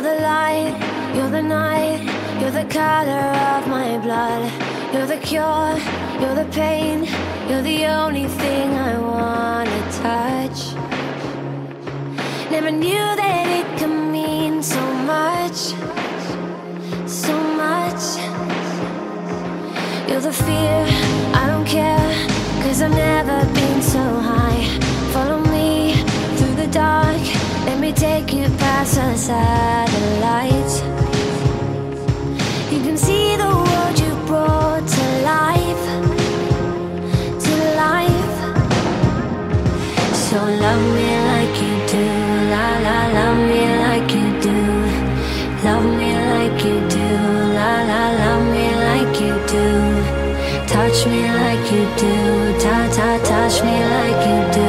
the light, you're the night, you're the color of my blood. You're the cure, you're the pain, you're the only thing I wanna touch. Never knew that it could mean so much, so much. You're the fear, I don't care, 'cause I've never been so high. Follow me through the dark, let me take you past the satellites. You can see the world you brought to life, to life. So love me like you do, la la, love me like you do. Love me like you do, la la, love me like you do. Touch me like you do, ta ta, touch me like you do.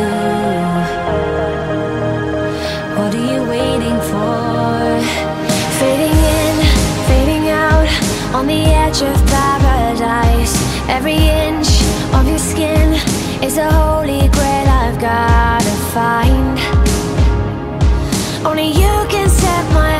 What are you waiting for? Fading in, fading out, on the edge of paradise. Every inch of your skin is a holy grail I've gotta find. Only you can set my